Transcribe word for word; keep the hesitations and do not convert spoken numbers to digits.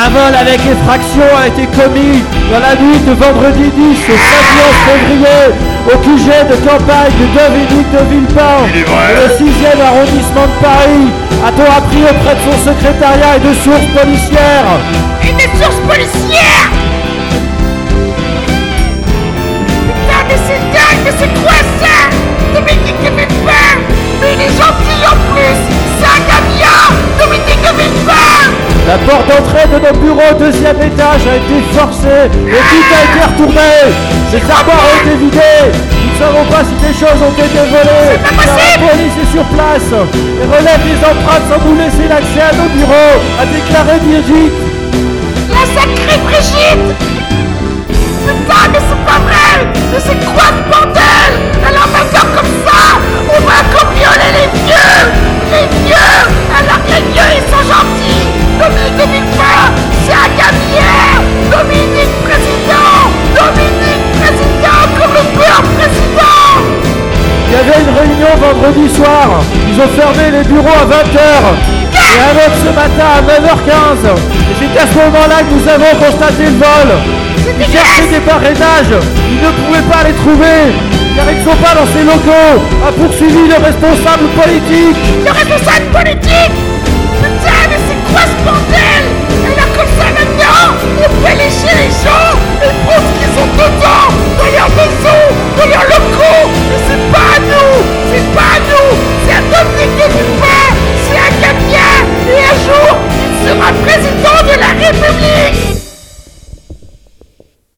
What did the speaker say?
Un vol avec effraction a été commis dans la nuit de vendredi dix au samedi onze février au Q G de campagne de Dominique de Villepin, dans le sixième arrondissement de Paris. A-t-on appris auprès de son secrétariat et de sources policières? Et des sources policières? Putain, mais c'est dingue, mais c'est quoi ça? Dominique de Villepin? Mais il est gentil en plus! C'est un gars bien! Dominique de Villepin! La porte d'entrée de nos bureaux au deuxième étage a été forcée et tout a été retourné. Les armoires ont été vidées. Nous ne savons pas si des choses ont été volées. Car la police est sur place et relève les empreintes sans nous laisser l'accès à nos bureaux, a déclaré Brigitte. La sacrée Brigitte! Putain, mais c'est pas vrai! Mais c'est quoi ce bordel? Alors maintenant comme ça, on va cambrioler les vieux! Les vieux! Alors les vieux ils sont gentils! Dominique de Villepin, c'est un gars bien! Dominique président! Dominique président comme le beurre président! Il y avait une réunion vendredi soir. Ils ont fermé les bureaux à vingt heures. Et un autre ce matin à neuf heures quinze. Et c'est à ce moment-là que nous avons constaté le vol. Ils cherchaient des parrainages. Ils ne pouvaient pas les trouver. Car ils ne sont pas dans ces locaux. A poursuivi le responsable politique. Le responsable politique? Putain, mais c'est quoi ce bordel? Et là comme ça maintenant, on fait lécher les gens et prendre ce qu'ils ont dedans.